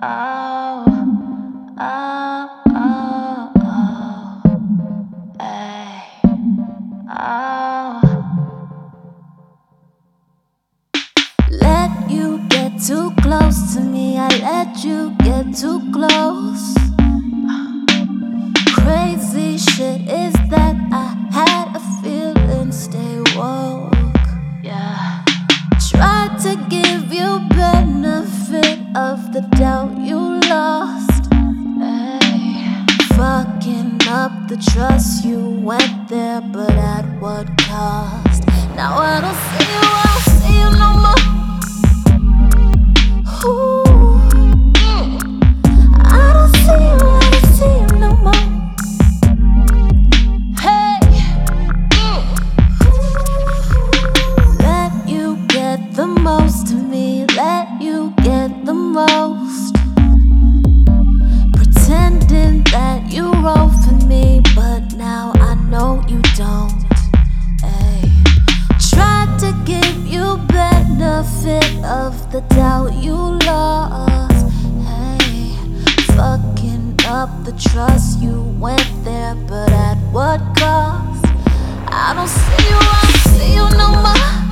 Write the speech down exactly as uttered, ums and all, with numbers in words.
Oh, oh, oh, oh, ay, oh. Let you get too close to me, I let you get too close. Crazy shit is that I had a feeling, stay woke. Yeah. Tried to give you benefit of the doubt, you lost. Ay. Fucking up the trust, you went there, but at what cost? Now I don't see you, I don't see you no more. Ooh. I don't see you, I don't see you no more. Hey. Let you get the most of me, let you get the most. Pretending that you roll for me, but now I know you don't. Ay. Tried to give you benefit of the doubt, you lost. Hey. Fucking up the trust, you went there, but at what cost? I don't see you, I don't see you no more.